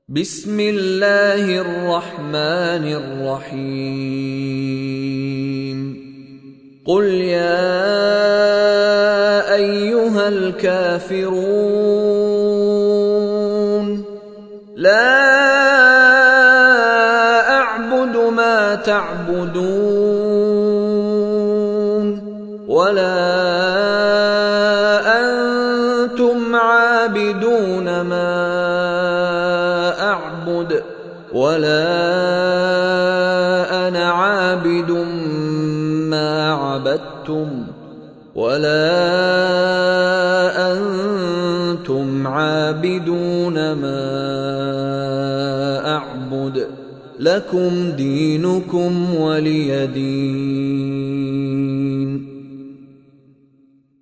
بسم الله الرحمن الرحيم قل يا أيها الكافرون لا أعبد ما تعبدون ولا أنتم عابدون ما أعبد ولا أنا عابد ما عبدتم ولا أنتم عابدون ما أعبد لكم دينكم ولي دين.